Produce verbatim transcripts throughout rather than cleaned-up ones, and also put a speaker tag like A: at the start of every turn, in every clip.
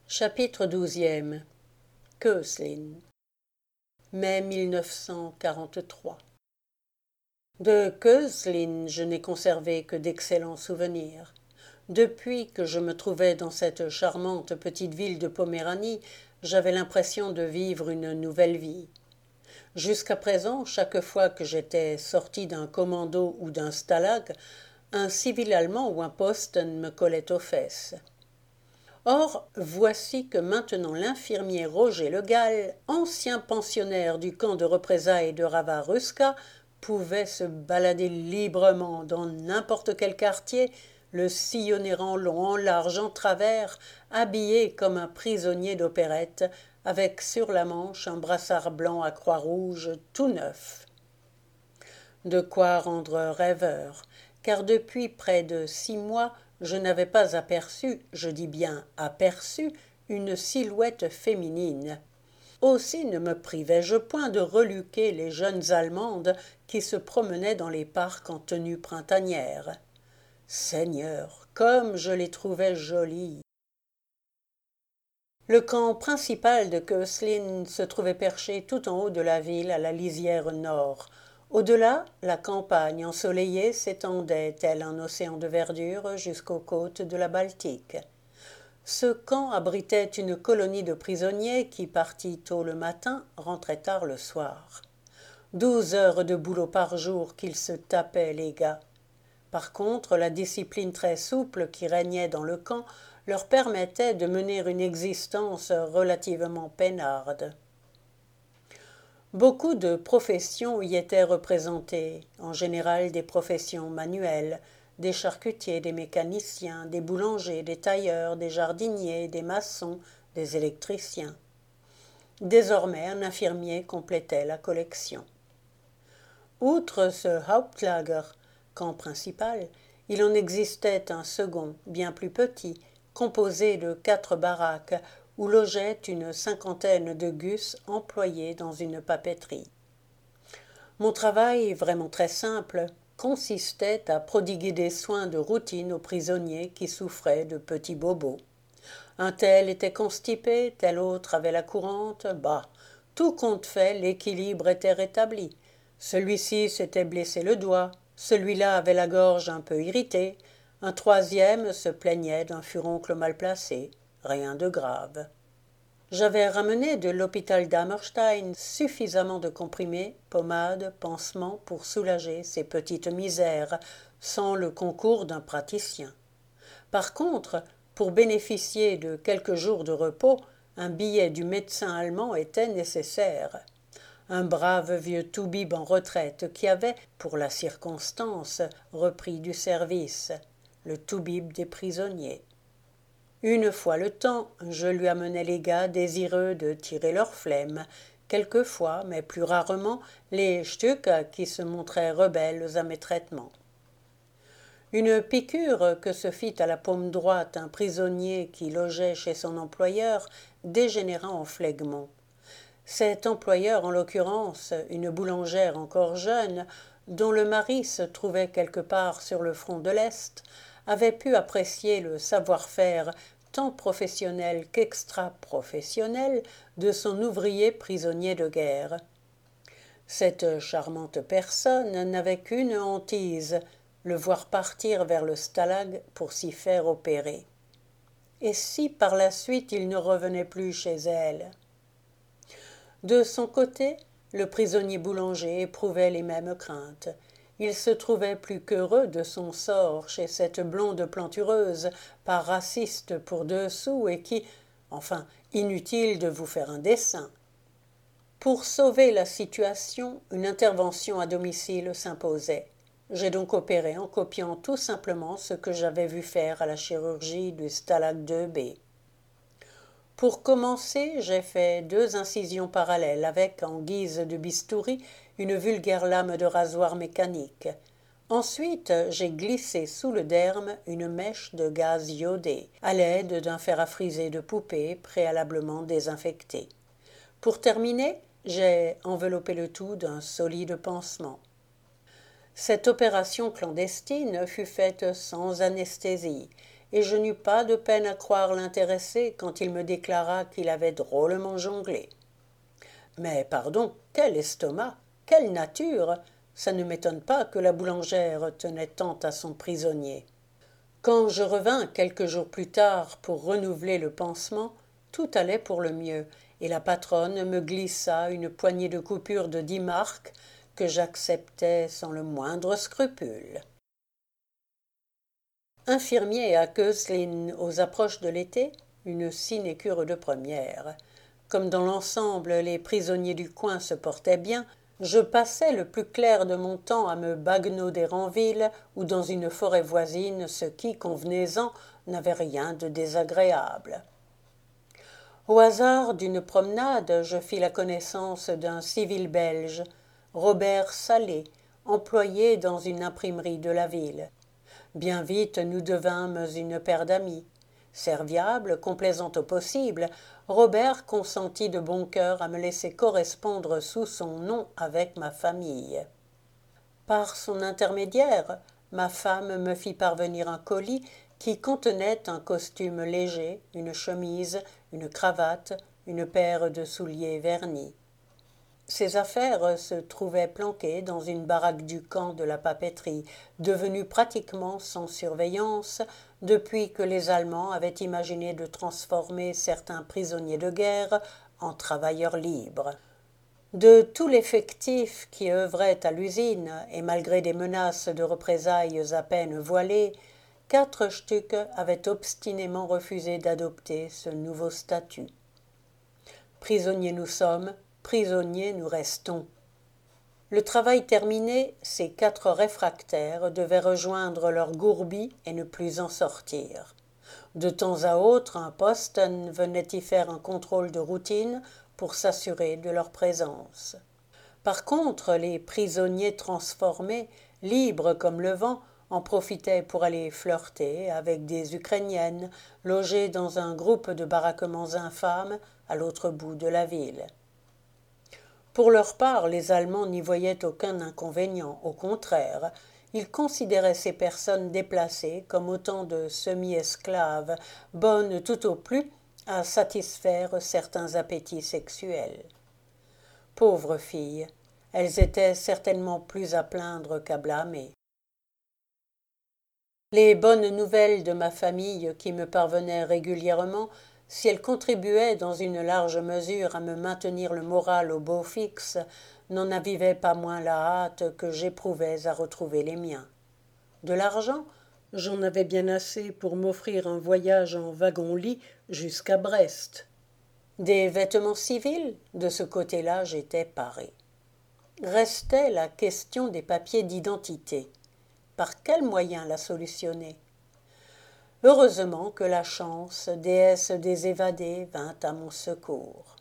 A: Chapitre douzième. Köslin. Mai mille neuf cent quarante-trois. De Köslin, je n'ai conservé que d'excellents souvenirs. Depuis que je me trouvais dans cette charmante petite ville de Poméranie, j'avais l'impression de vivre une nouvelle vie. Jusqu'à présent, chaque fois que j'étais sorti d'un commando ou d'un stalag, un civil allemand ou un posten me collait aux fesses. Or, voici que maintenant l'infirmier Roger Le Gall, ancien pensionnaire du camp de représailles de Rava-Ruska, pouvait se balader librement dans n'importe quel quartier, le sillonner en long, en large, en travers, habillé comme un prisonnier d'opérette, avec sur la manche un brassard blanc à croix rouge tout neuf. De quoi rendre rêveur, car depuis près de six mois, je n'avais pas aperçu, je dis bien aperçu, une silhouette féminine. Aussi ne me privais-je point de reluquer les jeunes Allemandes qui se promenaient dans les parcs en tenue printanière. Seigneur, comme je les trouvais jolies! Le camp principal de Köslin se trouvait perché tout en haut de la ville à la lisière nord. Au-delà, la campagne ensoleillée s'étendait tel un océan de verdure jusqu'aux côtes de la Baltique. Ce camp abritait une colonie de prisonniers qui, partis tôt le matin, rentraient tard le soir. Douze heures de boulot par jour qu'ils se tapaient, les gars. Par contre, la discipline très souple qui régnait dans le camp leur permettait de mener une existence relativement peinarde. Beaucoup de professions y étaient représentées, en général des professions manuelles, des charcutiers, des mécaniciens, des boulangers, des tailleurs, des jardiniers, des maçons, des électriciens. Désormais, un infirmier complétait la collection. Outre ce Hauptlager, camp principal, il en existait un second, bien plus petit, composé de quatre baraques, où logeait une cinquantaine de gus employés dans une papeterie. Mon travail, vraiment très simple, consistait à prodiguer des soins de routine aux prisonniers qui souffraient de petits bobos. Un tel était constipé, tel autre avait la courante, bah, tout compte fait, l'équilibre était rétabli. Celui-ci s'était blessé le doigt, celui-là avait la gorge un peu irritée, un troisième se plaignait d'un furoncle mal placé. Rien de grave. J'avais ramené de l'hôpital d'Hammerstein suffisamment de comprimés, pommades, pansements pour soulager ces petites misères, sans le concours d'un praticien. Par contre, pour bénéficier de quelques jours de repos, un billet du médecin allemand était nécessaire. Un brave vieux toubib en retraite qui avait, pour la circonstance, repris du service, le toubib des prisonniers. Une fois le temps, je lui amenais les gars désireux de tirer leur flemme, quelquefois, mais plus rarement, les Stück qui se montraient rebelles à mes traitements. Une piqûre que se fit à la paume droite un prisonnier qui logeait chez son employeur dégénéra en phlegmon. Cet employeur, en l'occurrence, une boulangère encore jeune, dont le mari se trouvait quelque part sur le front de l'Est, avait pu apprécier le savoir-faire tant professionnel qu'extra-professionnel de son ouvrier prisonnier de guerre. Cette charmante personne n'avait qu'une hantise, le voir partir vers le stalag pour s'y faire opérer. Et si par la suite il ne revenait plus chez elle? De son côté, le prisonnier boulanger éprouvait les mêmes craintes. Il se trouvait plus qu'heureux de son sort chez cette blonde plantureuse, pas raciste pour deux sous et qui, enfin, inutile de vous faire un dessin. Pour sauver la situation, une intervention à domicile s'imposait. J'ai donc opéré en copiant tout simplement ce que j'avais vu faire à la chirurgie du Stalag deux B. Pour commencer, j'ai fait deux incisions parallèles avec, en guise de bistouri, une vulgaire lame de rasoir mécanique. Ensuite, j'ai glissé sous le derme une mèche de gaz iodé, à l'aide d'un fer à friser de poupée préalablement désinfecté. Pour terminer, j'ai enveloppé le tout d'un solide pansement. Cette opération clandestine fut faite sans anesthésie, et je n'eus pas de peine à croire l'intéressé quand il me déclara qu'il avait drôlement jonglé. Mais pardon, quel estomac, quelle nature! Ça ne m'étonne pas que la boulangère tenait tant à son prisonnier. Quand je revins quelques jours plus tard pour renouveler le pansement, tout allait pour le mieux, et la patronne me glissa une poignée de coupures de dix marks que j'acceptais sans le moindre scrupule. Infirmier à Köslin aux approches de l'été, une sinécure de première. Comme dans l'ensemble les prisonniers du coin se portaient bien, je passais le plus clair de mon temps à me baguenauder en ville ou dans une forêt voisine, ce qui, convenez-en, n'avait rien de désagréable. Au hasard d'une promenade, je fis la connaissance d'un civil belge, Robert Salé, employé dans une imprimerie de la ville. Bien vite nous devînmes une paire d'amis. Serviable, complaisant au possible, Robert consentit de bon cœur à me laisser correspondre sous son nom avec ma famille. Par son intermédiaire, ma femme me fit parvenir un colis qui contenait un costume léger, une chemise, une cravate, une paire de souliers vernis. Ces affaires se trouvaient planquées dans une baraque du camp de la papeterie, devenue pratiquement sans surveillance depuis que les Allemands avaient imaginé de transformer certains prisonniers de guerre en travailleurs libres. De tout l'effectif qui œuvrait à l'usine, et malgré des menaces de représailles à peine voilées, quatre Stuck avaient obstinément refusé d'adopter ce nouveau statut. Prisonniers nous sommes, prisonniers nous restons. Le travail terminé, ces quatre réfractaires devaient rejoindre leur gourbis et ne plus en sortir. De temps à autre, un poste venait y faire un contrôle de routine pour s'assurer de leur présence. Par contre, les prisonniers transformés, libres comme le vent, en profitaient pour aller flirter avec des Ukrainiennes logées dans un groupe de baraquements infâmes à l'autre bout de la ville. Pour leur part, les Allemands n'y voyaient aucun inconvénient. Au contraire, ils considéraient ces personnes déplacées comme autant de semi-esclaves, bonnes tout au plus à satisfaire certains appétits sexuels. Pauvres filles, elles étaient certainement plus à plaindre qu'à blâmer. Les bonnes nouvelles de ma famille qui me parvenaient régulièrement, si elles contribuaient dans une large mesure à me maintenir le moral au beau fixe, n'en avivaient pas moins la hâte que j'éprouvais à retrouver les miens. De l'argent, j'en avais bien assez pour m'offrir un voyage en wagon-lit jusqu'à Brest. Des vêtements civils, de ce côté-là j'étais paré. Restait la question des papiers d'identité. Par quel moyen la solutionner ? Heureusement que la chance, déesse des évadés, vint à mon secours.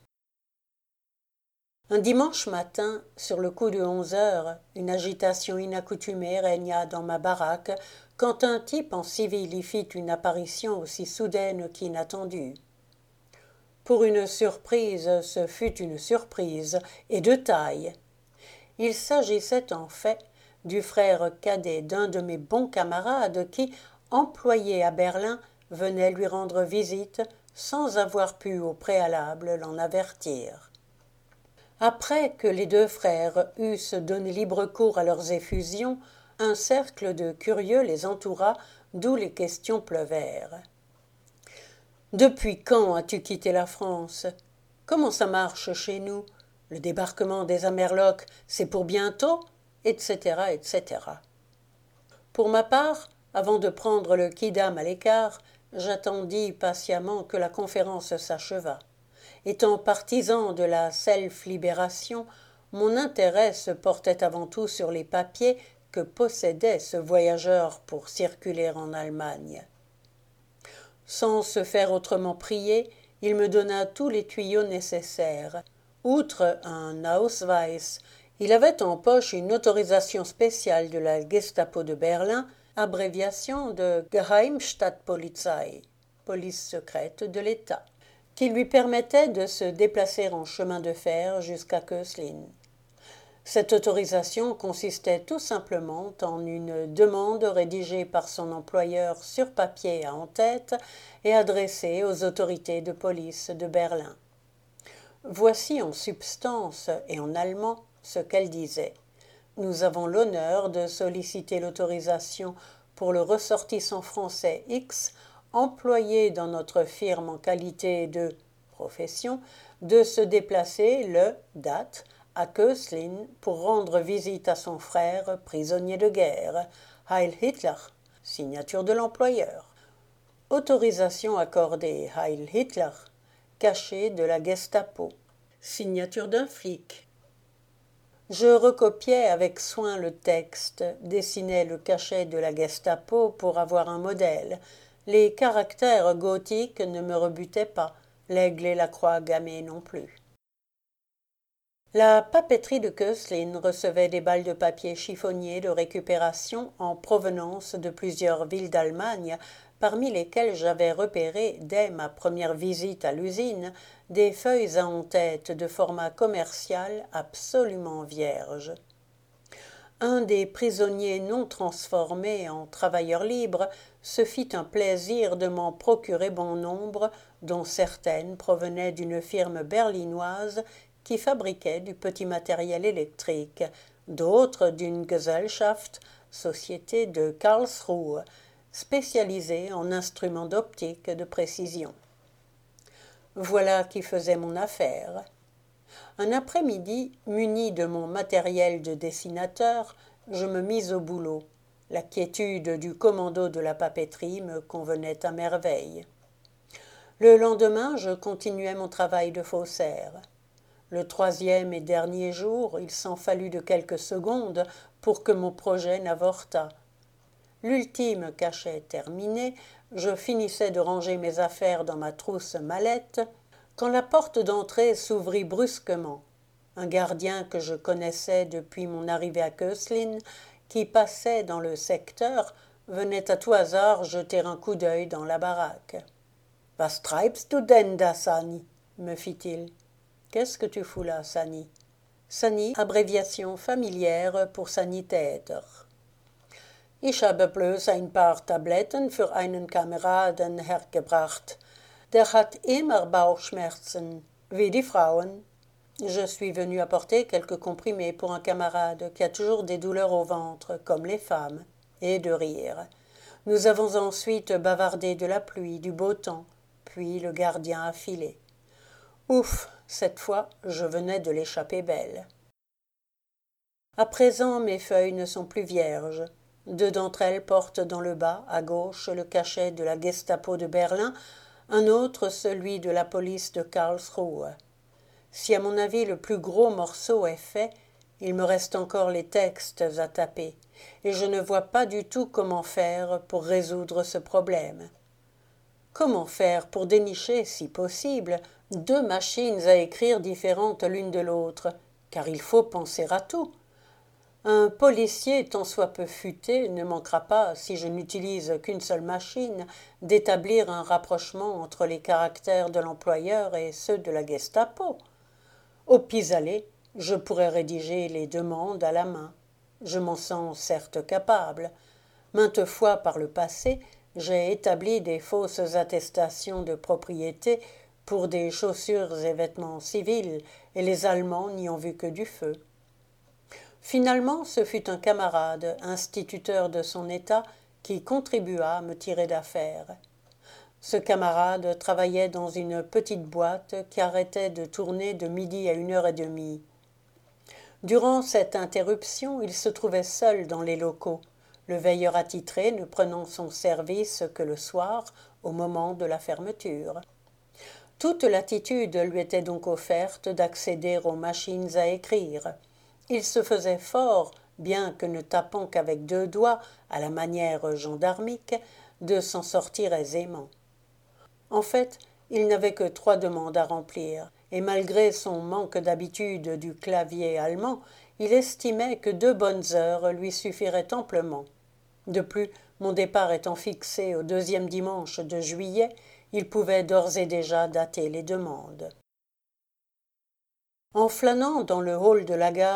A: Un dimanche matin, sur le coup de onze heures, une agitation inaccoutumée régna dans ma baraque quand un type en civil y fit une apparition aussi soudaine qu'inattendue. Pour une surprise, ce fut une surprise, et de taille. Il s'agissait en fait du frère cadet d'un de mes bons camarades qui, employé à Berlin, venait lui rendre visite sans avoir pu au préalable l'en avertir. Après que les deux frères eussent donné libre cours à leurs effusions, un cercle de curieux les entoura, d'où les questions pleuvèrent. « Depuis quand as-tu quitté la France ? Comment ça marche chez nous ? Le débarquement des Amerlocs, c'est pour bientôt ?» etc., et cetera. Pour ma part, avant de prendre le quidam à l'écart, j'attendis patiemment que la conférence s'achevât. Étant partisan de la self-libération, mon intérêt se portait avant tout sur les papiers que possédait ce voyageur pour circuler en Allemagne. Sans se faire autrement prier, il me donna tous les tuyaux nécessaires. Outre un Ausweis, il avait en poche une autorisation spéciale de la Gestapo de Berlin, abréviation de Geheimstadtpolizei, police secrète de l'État, qui lui permettait de se déplacer en chemin de fer jusqu'à Köslin. Cette autorisation consistait tout simplement en une demande rédigée par son employeur sur papier à en-tête et adressée aux autorités de police de Berlin. Voici en substance et en allemand ce qu'elle disait. Nous avons l'honneur de solliciter l'autorisation pour le ressortissant français X, employé dans notre firme en qualité de profession, de se déplacer le date à Köslin pour rendre visite à son frère prisonnier de guerre, Heil Hitler, signature de l'employeur. Autorisation accordée, Heil Hitler, cachet de la Gestapo, signature d'un flic. Je recopiais avec soin le texte, dessinais le cachet de la Gestapo pour avoir un modèle. Les caractères gothiques ne me rebutaient pas, l'aigle et la croix gammée non plus. La papeterie de Köslin recevait des balles de papier chiffonnier de récupération en provenance de plusieurs villes d'Allemagne, parmi lesquelles j'avais repéré, dès ma première visite à l'usine, des feuilles à en-tête de format commercial absolument vierges. Un des prisonniers non transformés en travailleurs libres se fit un plaisir de m'en procurer bon nombre, dont certaines provenaient d'une firme berlinoise qui fabriquait du petit matériel électrique, d'autres d'une Gesellschaft, société de Karlsruhe, spécialisée en instruments d'optique de précision. Voilà qui faisait mon affaire. Un après-midi, muni de mon matériel de dessinateur, je me mis au boulot. La quiétude du commando de la papeterie me convenait à merveille. Le lendemain, je continuai mon travail de faussaire. Le troisième et dernier jour, il s'en fallut de quelques secondes pour que mon projet n'avortât. L'ultime cachet terminé, je finissais de ranger mes affaires dans ma trousse mallette, quand la porte d'entrée s'ouvrit brusquement. Un gardien que je connaissais depuis mon arrivée à Köslin, qui passait dans le secteur, venait à tout hasard jeter un coup d'œil dans la baraque. « Was treibst du denn da, Sani » me fit-il. « Qu'est-ce que tu fous là, Sani » Sani, abréviation familière pour Sanitäter. « Ich habe bloß ein paar Tabletten für einen Kameraden hergebracht. Der hat immer Bauchschmerzen, wie die Frauen. » Je suis venu apporter quelques comprimés pour un camarade qui a toujours des douleurs au ventre, comme les femmes, et de rire. Nous avons ensuite bavardé de la pluie, du beau temps, puis le gardien a filé. Ouf, cette fois, je venais de l'échapper belle. À présent, mes feuilles ne sont plus vierges. Deux d'entre elles portent dans le bas, à gauche, le cachet de la Gestapo de Berlin, un autre celui de la police de Karlsruhe. Si à mon avis le plus gros morceau est fait, il me reste encore les textes à taper, et je ne vois pas du tout comment faire pour résoudre ce problème. Comment faire pour dénicher, si possible, deux machines à écrire différentes l'une de l'autre, car il faut penser à tout. Un policier, tant soit peu futé, ne manquera pas, si je n'utilise qu'une seule machine, d'établir un rapprochement entre les caractères de l'employeur et ceux de la Gestapo. Au pis-aller, je pourrais rédiger les demandes à la main. Je m'en sens certes capable. Maintes fois par le passé, j'ai établi des fausses attestations de propriété pour des chaussures et vêtements civils, et les Allemands n'y ont vu que du feu. Finalement, ce fut un camarade, instituteur de son état, qui contribua à me tirer d'affaire. Ce camarade travaillait dans une petite boîte qui arrêtait de tourner de midi à une heure et demie. Durant cette interruption, il se trouvait seul dans les locaux, le veilleur attitré ne prenant son service que le soir, au moment de la fermeture. Toute latitude lui était donc offerte d'accéder aux machines à écrire. Il se faisait fort, bien que ne tapant qu'avec deux doigts, à la manière gendarmique, de s'en sortir aisément. En fait, il n'avait que trois demandes à remplir, et malgré son manque d'habitude du clavier allemand, il estimait que deux bonnes heures lui suffiraient amplement. De plus, mon départ étant fixé au deuxième dimanche de juillet, il pouvait d'ores et déjà dater les demandes. En flânant dans le hall de la gare,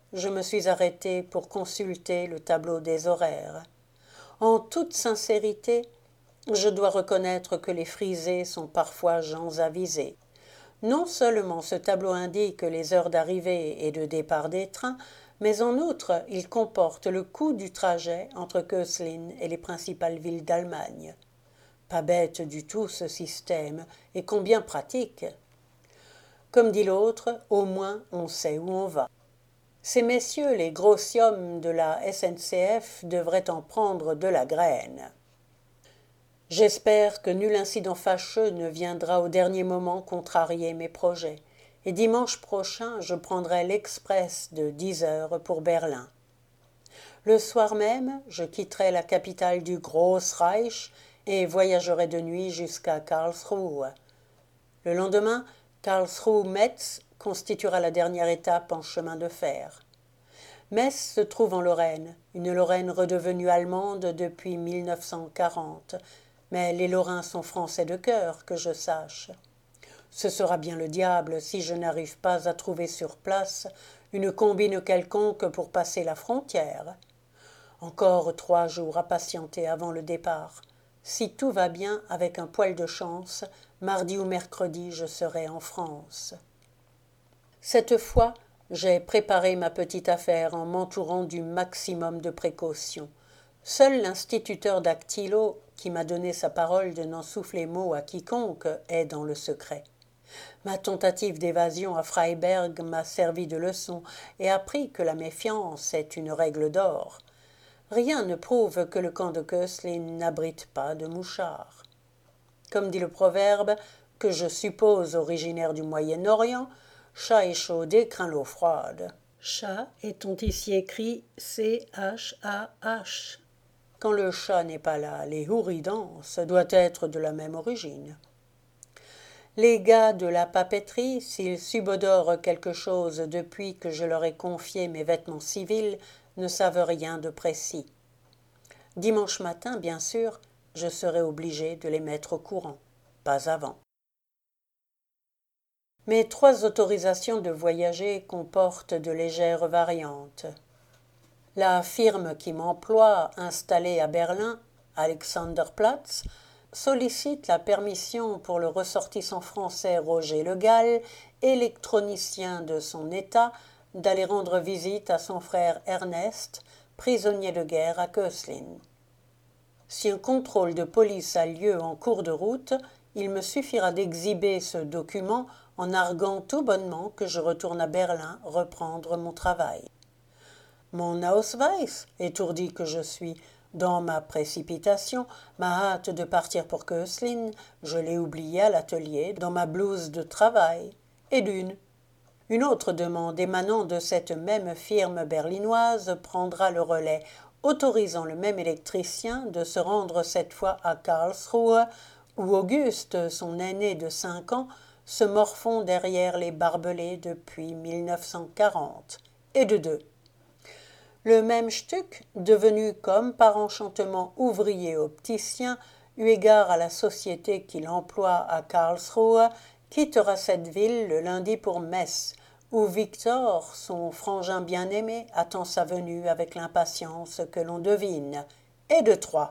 A: je me suis arrêté pour consulter le tableau des horaires. En toute sincérité, je dois reconnaître que les frisés sont parfois gens avisés. Non seulement ce tableau indique les heures d'arrivée et de départ des trains, mais en outre il comporte le coût du trajet entre Köslin et les principales villes d'Allemagne. Pas bête du tout ce système, et combien pratique. Comme dit l'autre, au moins on sait où on va. Ces messieurs, les grossiums de la S N C F, devraient en prendre de la graine. J'espère que nul incident fâcheux ne viendra au dernier moment contrarier mes projets, et dimanche prochain je prendrai l'express de dix heures pour Berlin. Le soir même, je quitterai la capitale du Grossreich et voyagerai de nuit jusqu'à Karlsruhe. Le lendemain, Karlsruhe-Metz constituera la dernière étape en chemin de fer. Metz se trouve en Lorraine, une Lorraine redevenue allemande depuis mille neuf cent quarante, mais les Lorrains sont français de cœur, que je sache. Ce sera bien le diable si je n'arrive pas à trouver sur place une combine quelconque pour passer la frontière. Encore trois jours à patienter avant le départ. Si tout va bien, avec un poil de chance, mardi ou mercredi, je serai en France. Cette fois, j'ai préparé ma petite affaire en m'entourant du maximum de précautions. Seul l'instituteur dactylo, qui m'a donné sa parole de n'en souffler mot à quiconque, est dans le secret. Ma tentative d'évasion à Freiberg m'a servi de leçon et appris que la méfiance est une règle d'or. Rien ne prouve que le camp de Köslin n'abrite pas de mouchards. Comme dit le proverbe, que je suppose originaire du Moyen-Orient, chat échaudé craint l'eau froide. Chat est-on ici écrit C H A H. Quand le chat n'est pas là, les houris dansent, doit être de la même origine. Les gars de la papeterie, s'ils subodorent quelque chose depuis que je leur ai confié mes vêtements civils, ne savent rien de précis. Dimanche matin, bien sûr, je serai obligé de les mettre au courant, pas avant. Mes trois autorisations de voyager comportent de légères variantes. La firme qui m'emploie, installée à Berlin, Alexanderplatz, sollicite la permission pour le ressortissant français Roger Le Gall, électronicien de son état, d'aller rendre visite à son frère Ernest, prisonnier de guerre à Köslin. Si un contrôle de police a lieu en cours de route, il me suffira d'exhiber ce document en arguant tout bonnement que je retourne à Berlin reprendre mon travail. Mon Ausweis, étourdi que je suis, dans ma précipitation, ma hâte de partir pour Köslin, je l'ai oublié à l'atelier dans ma blouse de travail. Et d'une. Une autre demande émanant de cette même firme berlinoise prendra le relais, autorisant le même électricien de se rendre cette fois à Karlsruhe, où Auguste, son aîné de cinq ans, se morfond derrière les barbelés depuis mille neuf cent quarante. Et de deux. Le même Stuck, devenu comme par enchantement ouvrier opticien, eu égard à la société qu'il emploie à Karlsruhe, quittera cette ville le lundi pour Metz, où Victor, son frangin bien-aimé, attend sa venue avec l'impatience que l'on devine. Et de trois.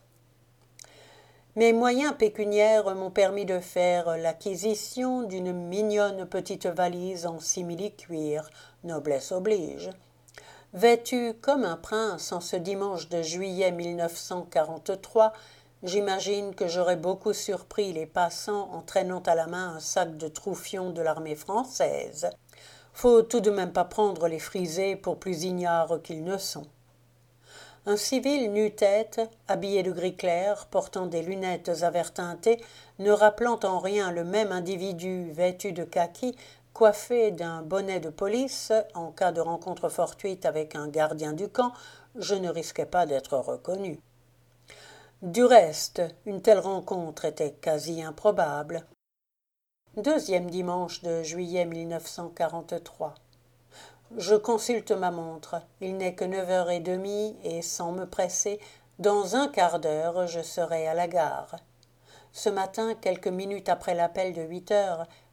A: Mes moyens pécuniaires m'ont permis de faire l'acquisition d'une mignonne petite valise en simili-cuir, noblesse oblige. Vêtu comme un prince en ce dimanche de juillet mille neuf cent quarante-trois, j'imagine que j'aurais beaucoup surpris les passants en traînant à la main un sac de troufions de l'armée française. Faut tout de même pas prendre les frisés pour plus ignares qu'ils ne sont. Un civil nu-tête, habillé de gris clair, portant des lunettes à verre teinté, ne rappelant en rien le même individu vêtu de kaki, coiffé d'un bonnet de police, en cas de rencontre fortuite avec un gardien du camp, je ne risquais pas d'être reconnu. Du reste, une telle rencontre était quasi improbable. Deuxième dimanche de juillet mille neuf cent quarante-trois. Je consulte ma montre. Il n'est que neuf heures et demie et, sans me presser, dans un quart d'heure, je serai à la gare. Ce matin, quelques minutes après l'appel de huit heures,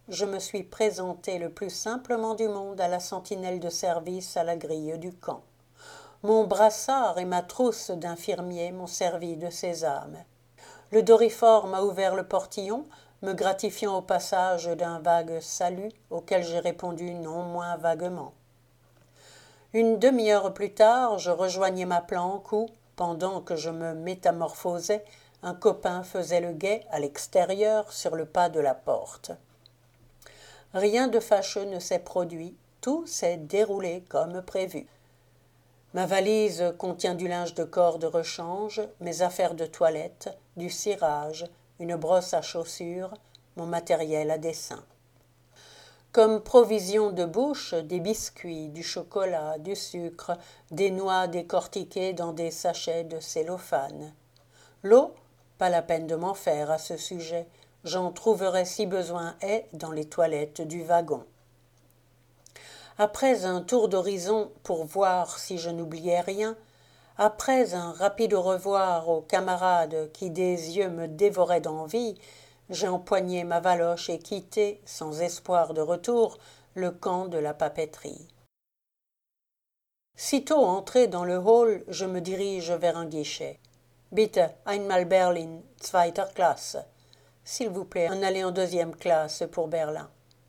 A: je me suis présenté le plus simplement du monde à la sentinelle de service à la grille du camp. Mon brassard et ma trousse d'infirmier m'ont servi de sésame. Le Dorifor m'a ouvert le portillon, me gratifiant au passage d'un vague salut auquel j'ai répondu non moins vaguement. Une demi-heure plus tard, je rejoignais ma planque où, pendant que je me métamorphosais, un copain faisait le guet à l'extérieur sur le pas de la porte. Rien de fâcheux ne s'est produit, tout s'est déroulé comme prévu. Ma valise contient du linge de corps de rechange, mes affaires de toilette, du cirage, une brosse à chaussures, mon matériel à dessin. Comme provision de bouche, des biscuits, du chocolat, du sucre, des noix décortiquées dans des sachets de cellophane. L'eau, pas la peine de m'en faire à ce sujet, j'en trouverai si besoin est dans les toilettes du wagon. Après un tour d'horizon pour voir si je n'oubliais rien, après un rapide au revoir aux camarades qui des yeux me dévoraient d'envie, j'ai empoigné ma valoche et quitté, sans espoir de retour, le camp de la papeterie. Sitôt entré dans le hall, je me dirige vers un guichet. « Bitte, einmal Berlin, zweiter Klasse. » S'il vous plaît, un aller en deuxième classe pour Berlin.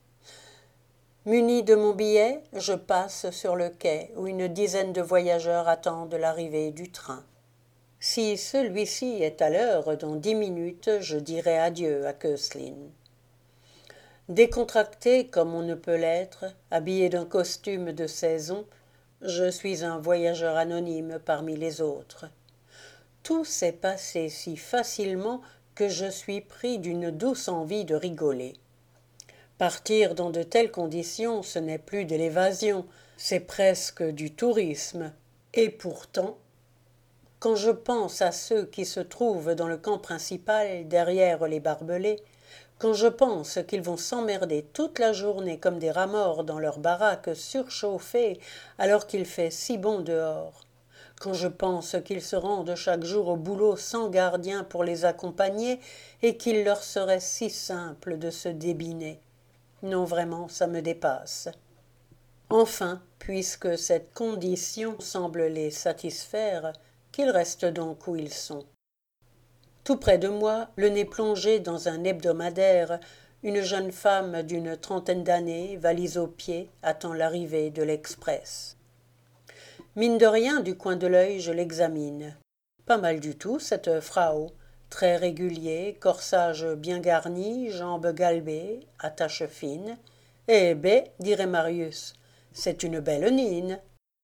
A: Muni de mon billet, je passe sur le quai où une dizaine de voyageurs attendent l'arrivée du train. Si celui-ci est à l'heure, dans dix minutes, je dirai adieu à Köslin. Décontracté comme on ne peut l'être, habillé d'un costume de saison, je suis un voyageur anonyme parmi les autres. Tout s'est passé si facilement que je suis pris d'une douce envie de rigoler. Partir dans de telles conditions, ce n'est plus de l'évasion, c'est presque du tourisme. Et pourtant, quand je pense à ceux qui se trouvent dans le camp principal, derrière les barbelés, quand je pense qu'ils vont s'emmerder toute la journée comme des rats morts dans leur baraque surchauffée alors qu'il fait si bon dehors, quand je pense qu'ils se rendent chaque jour au boulot sans gardien pour les accompagner et qu'il leur serait si simple de se débiner. Non, vraiment, ça me dépasse. Enfin, puisque cette condition semble les satisfaire, qu'ils restent donc où ils sont. Tout près de moi, le nez plongé dans un hebdomadaire, une jeune femme d'une trentaine d'années, valise aux pieds, attend l'arrivée de l'express. Mine de rien, du coin de l'œil, je l'examine. Pas mal du tout, cette Frau. Très régulier, corsage bien garni, jambes galbées, attaches fines. Eh ben, dirait Marius, c'est une belle nine.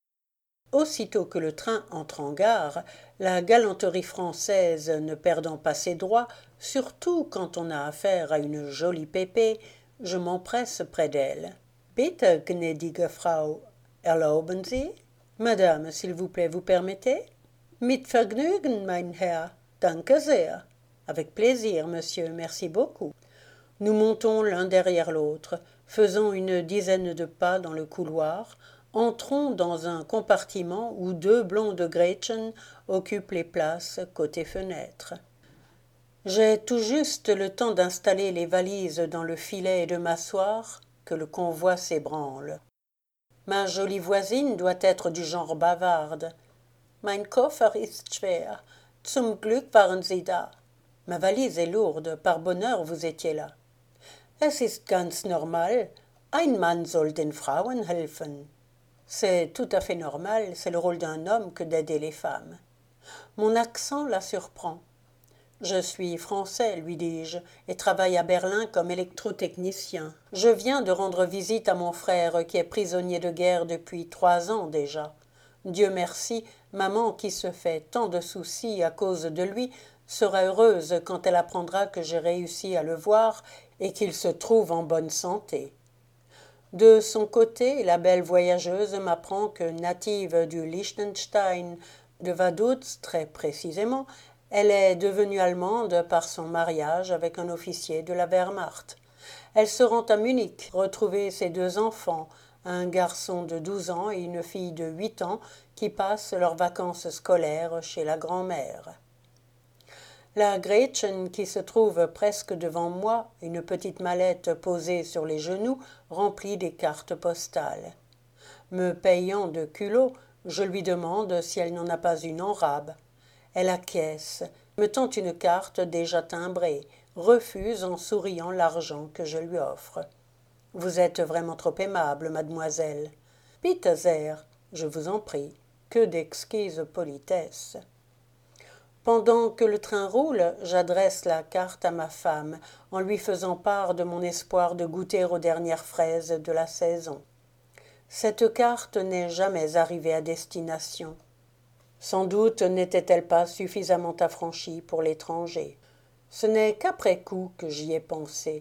A: Aussitôt que le train entre en gare, la galanterie française ne perdant pas ses droits, surtout quand on a affaire à une jolie pépée, je m'empresse près d'elle. « Bitte, gnädige Frau, erlauben Sie ?»« Madame, s'il vous plaît, vous permettez ?»« Mit Vergnügen, mein Herr, danke sehr. »« Avec plaisir, monsieur, merci beaucoup. » Nous montons l'un derrière l'autre, faisant une dizaine de pas dans le couloir, entrons dans un compartiment où deux blondes Gretchen occupent les places côté fenêtre. J'ai tout juste le temps d'installer les valises dans le filet et de m'asseoir que le convoi s'ébranle. Ma jolie voisine doit être du genre bavarde. « Mein Koffer ist schwer. Zum Glück waren Sie da. » Ma valise est lourde, par bonheur vous étiez là. « Es ist ganz normal. Ein Mann soll den Frauen helfen. » C'est tout à fait normal, c'est le rôle d'un homme que d'aider les femmes. Mon accent la surprend. Je suis français, lui dis-je, et travaille à Berlin comme électrotechnicien. Je viens de rendre visite à mon frère qui est prisonnier de guerre depuis trois ans déjà. Dieu merci, maman qui se fait tant de soucis à cause de lui sera heureuse quand elle apprendra que j'ai réussi à le voir et qu'il se trouve en bonne santé. De son côté, la belle voyageuse m'apprend que native du Liechtenstein, de Vaduz très précisément, elle est devenue allemande par son mariage avec un officier de la Wehrmacht. Elle se rend à Munich retrouver ses deux enfants, un garçon de douze ans et une fille de huit ans qui passent leurs vacances scolaires chez la grand-mère. La Gretchen, qui se trouve presque devant moi, une petite mallette posée sur les genoux, remplie des cartes postales. Me payant de culot, je lui demande si elle n'en a pas une en rab. Elle acquiesce, me tend une carte déjà timbrée, refuse en souriant l'argent que je lui offre. « Vous êtes vraiment trop aimable, mademoiselle. »« Bitte sehr, je vous en prie. Que d'exquises politesses. » Pendant que le train roule, j'adresse la carte à ma femme, en lui faisant part de mon espoir de goûter aux dernières fraises de la saison. Cette carte n'est jamais arrivée à destination. Sans doute n'était-elle pas suffisamment affranchie pour l'étranger. Ce n'est qu'après coup que j'y ai pensé.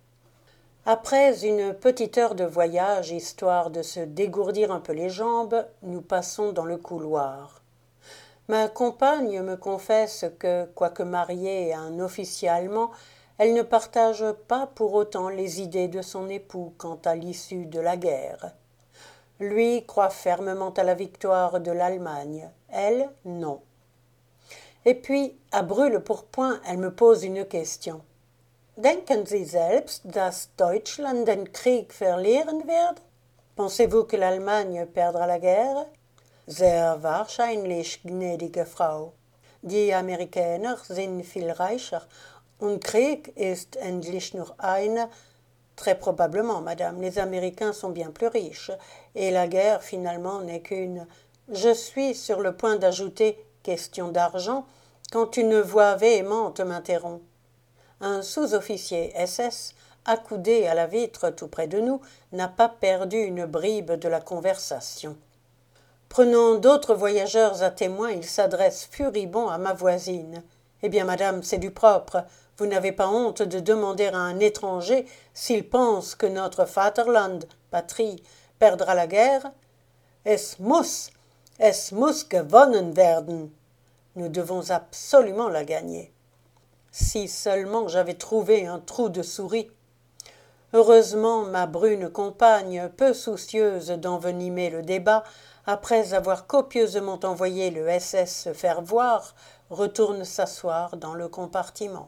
A: Après une petite heure de voyage, histoire de se dégourdir un peu les jambes, nous passons dans le couloir. Ma compagne me confesse que, quoique mariée à un officier allemand, elle ne partage pas pour autant les idées de son époux quant à l'issue de la guerre. Lui croit fermement à la victoire de l'Allemagne, elle, non. Et puis, à brûle-pourpoint, elle me pose une question. « Denken Sie selbst, dass Deutschland den Krieg verlieren wird? Pensez-vous que l'Allemagne perdra la guerre? » Sehr wahrscheinlich, gnädige Frau. Die Amerikaner sind viel reicher und Krieg ist endlich nur einer. Très probablement, madame, les Américains sont bien plus riches, et la guerre, finalement, n'est qu'une. Je suis sur le point d'ajouter « question d'argent » quand une voix véhémente m'interrompt. Un sous-officier S S, accoudé à la vitre tout près de nous, n'a pas perdu une bribe de la conversation. Prenant d'autres voyageurs à témoin, il s'adresse furibond à ma voisine. « Eh bien, madame, c'est du propre. Vous n'avez pas honte de demander à un étranger s'il pense que notre Vaterland, patrie, perdra la guerre? Es muss, es muss gewonnen werden. Nous devons absolument la gagner. » Si seulement j'avais trouvé un trou de souris. Heureusement, ma brune compagne, peu soucieuse d'envenimer le débat, après avoir copieusement envoyé le S S se faire voir, retourne s'asseoir dans le compartiment.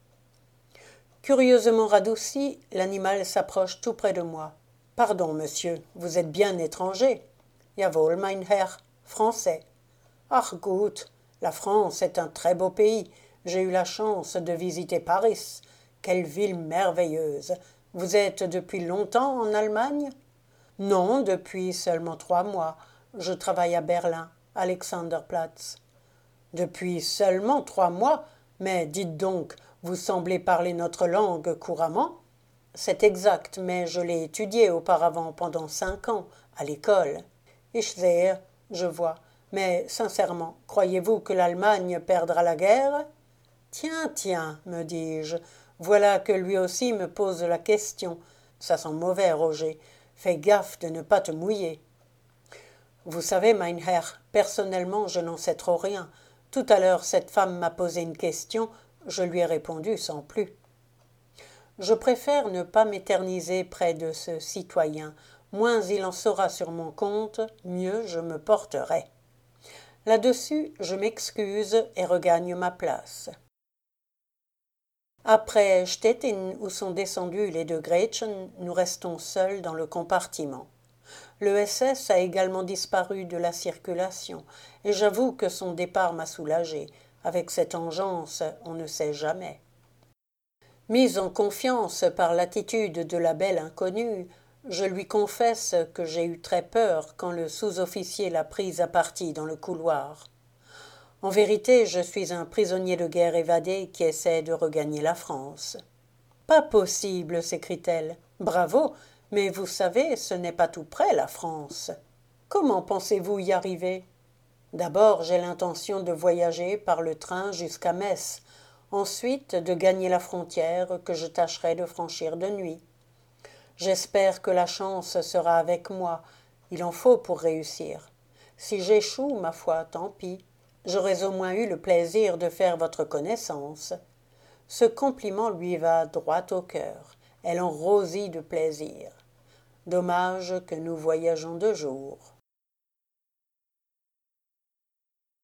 A: Curieusement radouci, l'animal s'approche tout près de moi. « Pardon, monsieur, vous êtes bien étranger. »« Jawohl, mein Herr, français. »« Ach gut, la France est un très beau pays. J'ai eu la chance de visiter Paris. Quelle ville merveilleuse. Vous êtes depuis longtemps en Allemagne? »« Non, depuis seulement trois mois. Je travaille à Berlin, Alexanderplatz. »« Depuis seulement trois mois? Mais dites donc, vous semblez parler notre langue couramment. » « C'est exact, mais je l'ai étudiée auparavant pendant cinq ans, à l'école. »« Ich sehe, je vois. Mais sincèrement, croyez-vous que l'Allemagne perdra la guerre? » ?»« Tiens, tiens, me dis-je, voilà que lui aussi me pose la question. Ça sent mauvais, Roger. Fais gaffe de ne pas te mouiller. » Vous savez, mein Herr, personnellement, je n'en sais trop rien. Tout à l'heure, cette femme m'a posé une question, je lui ai répondu sans plus. Je préfère ne pas m'éterniser près de ce citoyen. Moins il en saura sur mon compte, mieux je me porterai. Là-dessus, je m'excuse et regagne ma place. Après Stettin, où sont descendus les deux Gretchen, nous restons seuls dans le compartiment. Le S S a également disparu de la circulation, et j'avoue que son départ m'a soulagé. Avec cette engeance, on ne sait jamais. Mise en confiance par l'attitude de la belle inconnue, je lui confesse que j'ai eu très peur quand le sous-officier l'a prise à partie dans le couloir. En vérité, je suis un prisonnier de guerre évadé qui essaie de regagner la France. « Pas possible, s'écrie-t-elle. Bravo, mais vous savez, ce n'est pas tout près, la France. Comment pensez-vous y arriver? D'abord, j'ai l'intention de voyager par le train jusqu'à Metz, ensuite de gagner la frontière que je tâcherai de franchir de nuit. J'espère que la chance sera avec moi, il en faut pour réussir. Si j'échoue, ma foi, tant pis, j'aurais au moins eu le plaisir de faire votre connaissance. » Ce compliment lui va droit au cœur, elle en rosit de plaisir. Dommage que nous voyageons de jour.